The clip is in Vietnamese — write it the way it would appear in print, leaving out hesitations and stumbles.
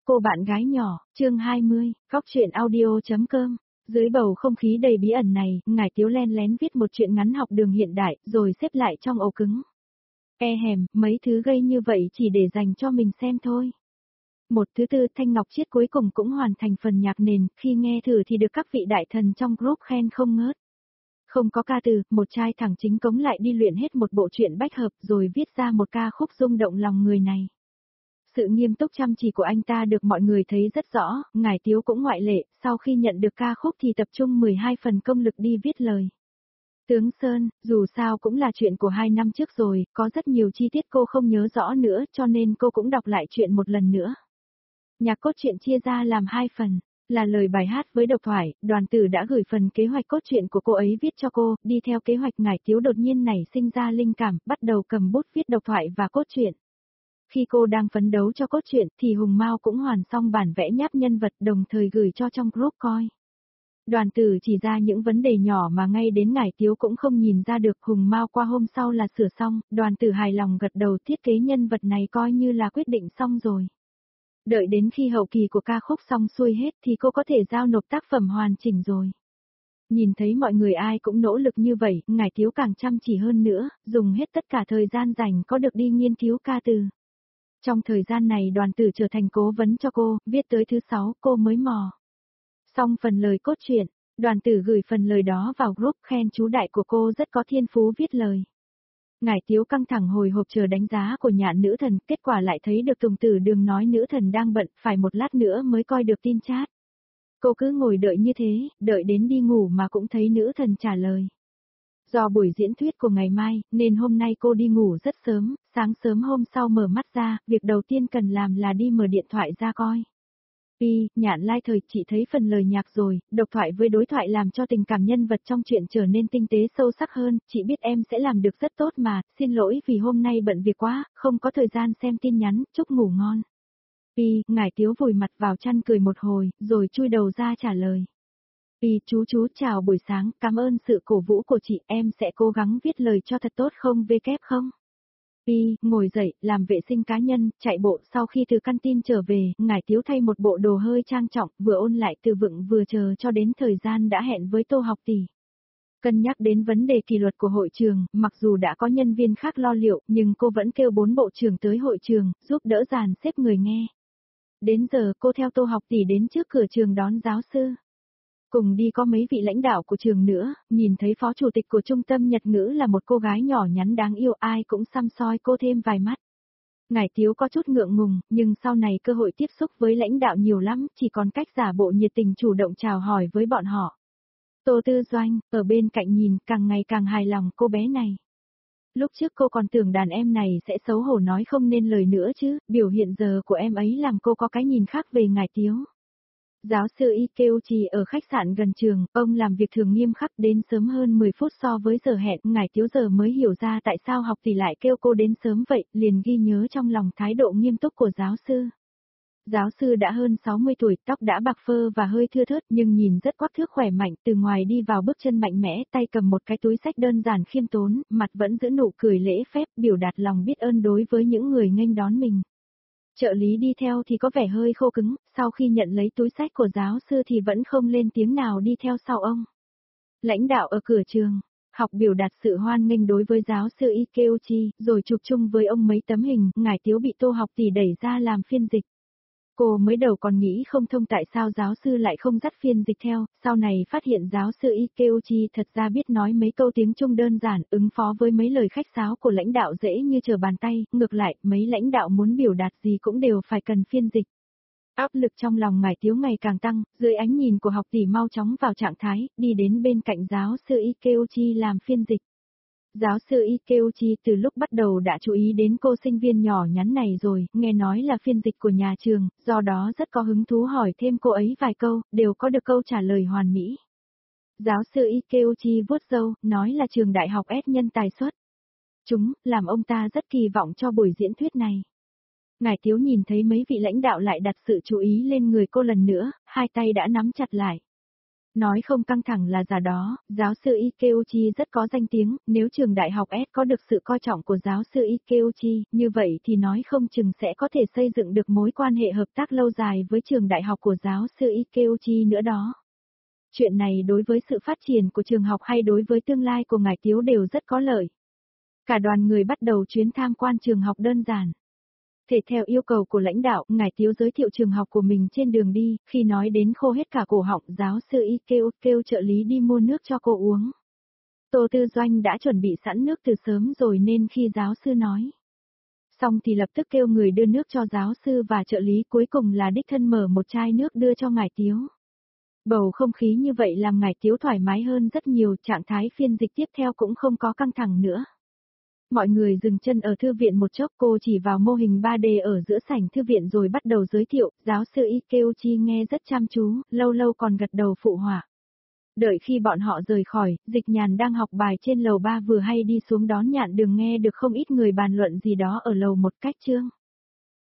cô bạn gái nhỏ, chương 20, góc truyện audio.com. Dưới bầu không khí đầy bí ẩn này, Ngải Tiếu len lén viết một truyện ngắn học đường hiện đại, rồi xếp lại trong ổ cứng. Mấy thứ gây như vậy chỉ để dành cho mình xem thôi. Một thứ tư, Thanh Ngọc Chiết cuối cùng cũng hoàn thành phần nhạc nền, khi nghe thử thì được các vị đại thần trong group khen không ngớt. Không có ca từ, một trai thẳng chính cống lại đi luyện hết một bộ truyện bách hợp rồi viết ra một ca khúc rung động lòng người này. Sự nghiêm túc chăm chỉ của anh ta được mọi người thấy rất rõ, Ngải Tiếu cũng ngoại lệ, sau khi nhận được ca khúc thì tập trung 12 phần công lực đi viết lời. Tướng Sơn, dù sao cũng là chuyện của 2 năm trước rồi, có rất nhiều chi tiết cô không nhớ rõ nữa cho nên cô cũng đọc lại chuyện một lần nữa. Nhạc cốt truyện chia ra làm 2 phần, là lời bài hát với độc thoại, Đoàn Tử đã gửi phần kế hoạch cốt truyện của cô ấy viết cho cô, đi theo kế hoạch Ngải Tiếu đột nhiên nảy sinh ra linh cảm, bắt đầu cầm bút viết độc thoại và cốt truyện. Khi cô đang phấn đấu cho cốt truyện thì Hùng Mao cũng hoàn xong bản vẽ nháp nhân vật đồng thời gửi cho trong group coi. Đoàn Tử chỉ ra những vấn đề nhỏ mà ngay đến Ngải Tiếu cũng không nhìn ra được. Hùng Mao qua hôm sau là sửa xong, Đoàn Tử hài lòng gật đầu, thiết kế nhân vật này coi như là quyết định xong rồi. Đợi đến khi hậu kỳ của ca khúc xong xuôi hết thì cô có thể giao nộp tác phẩm hoàn chỉnh rồi. Nhìn thấy mọi người ai cũng nỗ lực như vậy, Ngải Tiếu càng chăm chỉ hơn nữa, dùng hết tất cả thời gian rảnh có được đi nghiên cứu ca từ. Trong thời gian này Đoàn Tử trở thành cố vấn cho cô, viết tới thứ 6 cô mới mò. Xong phần lời cốt truyện, Đoàn Tử gửi phần lời đó vào group khen chú đại của cô rất có thiên phú viết lời. Ngải Tiếu căng thẳng hồi hộp chờ đánh giá của Nhạn nữ thần, kết quả lại thấy được Tùng Tử Đường nói nữ thần đang bận, phải một lát nữa mới coi được tin chat. Cô cứ ngồi đợi như thế, đợi đến đi ngủ mà cũng thấy nữ thần trả lời. Do buổi diễn thuyết của ngày mai, nên hôm nay cô đi ngủ rất sớm, sáng sớm hôm sau mở mắt ra, việc đầu tiên cần làm là đi mở điện thoại ra coi. Nhạn lai thời, chị thấy phần lời nhạc rồi, độc thoại với đối thoại làm cho tình cảm nhân vật trong chuyện trở nên tinh tế sâu sắc hơn, chị biết em sẽ làm được rất tốt mà, xin lỗi vì hôm nay bận việc quá, không có thời gian xem tin nhắn, chúc ngủ ngon. Ngải Tiếu vùi mặt vào chăn cười một hồi, rồi chui đầu ra trả lời. Chú chào buổi sáng, cảm ơn sự cổ vũ của chị, em sẽ cố gắng viết lời cho thật tốt không không? Ngồi dậy, làm vệ sinh cá nhân, chạy bộ, sau khi từ căn tin trở về, Ngải Tiếu thay một bộ đồ hơi trang trọng, vừa ôn lại từ vựng vừa chờ cho đến thời gian đã hẹn với Tô Học Tỷ. Cân nhắc đến vấn đề kỷ luật của hội trường, mặc dù đã có nhân viên khác lo liệu, nhưng cô vẫn kêu 4 bộ trưởng tới hội trường, giúp đỡ dàn xếp người nghe. Đến giờ cô theo Tô Học Tỷ đến trước cửa trường đón giáo sư. Cùng đi có mấy vị lãnh đạo của trường nữa, nhìn thấy phó chủ tịch của trung tâm Nhật ngữ là một cô gái nhỏ nhắn đáng yêu, ai cũng săm soi cô thêm vài mắt. Ngải Tiếu có chút ngượng ngùng, nhưng sau này cơ hội tiếp xúc với lãnh đạo nhiều lắm, chỉ còn cách giả bộ nhiệt tình chủ động chào hỏi với bọn họ. Tô Tư Doanh, ở bên cạnh nhìn, càng ngày càng hài lòng cô bé này. Lúc trước cô còn tưởng đàn em này sẽ xấu hổ nói không nên lời nữa chứ, biểu hiện giờ của em ấy làm cô có cái nhìn khác về Ngải Tiếu. Giáo sư Ikeuchi ở khách sạn gần trường, ông làm việc thường nghiêm khắc, đến sớm hơn 10 phút so với giờ hẹn. Ngải Tiếu giờ mới hiểu ra tại sao Học Tỷ lại kêu cô đến sớm vậy, liền ghi nhớ trong lòng thái độ nghiêm túc của giáo sư. Giáo sư đã hơn 60 tuổi, tóc đã bạc phơ và hơi thưa thớt nhưng nhìn rất quắc thước khỏe mạnh, từ ngoài đi vào bước chân mạnh mẽ, tay cầm một cái túi xách đơn giản khiêm tốn, mặt vẫn giữ nụ cười lễ phép, biểu đạt lòng biết ơn đối với những người nghênh đón mình. Trợ lý đi theo thì có vẻ hơi khô cứng, sau khi nhận lấy túi xách của giáo sư thì vẫn không lên tiếng nào đi theo sau ông. Lãnh đạo ở cửa trường, học biểu đạt sự hoan nghênh đối với giáo sư Ikeuchi, rồi chụp chung với ông mấy tấm hình. Ngải Tiếu bị Tô Học Tỷ đẩy ra làm phiên dịch. Cô mới đầu còn nghĩ không thông tại sao giáo sư lại không dắt phiên dịch theo, sau này phát hiện giáo sư Ikeuchi thật ra biết nói mấy câu tiếng Trung đơn giản, ứng phó với mấy lời khách sáo của lãnh đạo dễ như trở bàn tay, ngược lại, mấy lãnh đạo muốn biểu đạt gì cũng đều phải cần phiên dịch. Áp lực trong lòng Ngải Tiếu ngày càng tăng, dưới ánh nhìn của Học Tỷ mau chóng vào trạng thái, đi đến bên cạnh giáo sư Ikeuchi làm phiên dịch. Giáo sư Ikeuchi từ lúc bắt đầu đã chú ý đến cô sinh viên nhỏ nhắn này rồi, nghe nói là phiên dịch của nhà trường, do đó rất có hứng thú hỏi thêm cô ấy vài câu, đều có được câu trả lời hoàn mỹ. Giáo sư Ikeuchi vuốt râu, nói là trường đại học S nhân tài xuất. Làm ông ta rất kỳ vọng cho buổi diễn thuyết này. Ngải Tiếu nhìn thấy mấy vị lãnh đạo lại đặt sự chú ý lên người cô lần nữa, hai tay đã nắm chặt lại. Nói không căng thẳng là giả đó, giáo sư Ikeuchi rất có danh tiếng, nếu trường đại học S có được sự coi trọng của giáo sư Ikeuchi, như vậy thì nói không chừng sẽ có thể xây dựng được mối quan hệ hợp tác lâu dài với trường đại học của giáo sư Ikeuchi nữa đó. Chuyện này đối với sự phát triển của trường học hay đối với tương lai của ngài Tiếu đều rất có lợi. Cả đoàn người bắt đầu chuyến tham quan trường học đơn giản. Thể theo yêu cầu của lãnh đạo, ngài Tiếu giới thiệu trường học của mình trên đường đi, khi nói đến khô hết cả cổ họng, giáo sư kêu trợ lý đi mua nước cho cô uống. Tô Tư Doanh đã chuẩn bị sẵn nước từ sớm rồi nên khi giáo sư nói xong thì lập tức kêu người đưa nước cho giáo sư và trợ lý, cuối cùng là đích thân mở một chai nước đưa cho ngài Tiếu. Bầu không khí như vậy làm ngài Tiếu thoải mái hơn rất nhiều, trạng thái phiên dịch tiếp theo cũng không có căng thẳng nữa. Mọi người dừng chân ở thư viện một chốc, cô chỉ vào mô hình 3D ở giữa sảnh thư viện rồi bắt đầu giới thiệu, giáo sư Ikeuchi nghe rất chăm chú, lâu lâu còn gật đầu phụ họa. Đợi khi bọn họ rời khỏi, Dịch Nhàn đang học bài trên lầu 3 vừa hay đi xuống đón Nhạn Đường, nghe được không ít người bàn luận gì đó ở lầu 1 cách chương.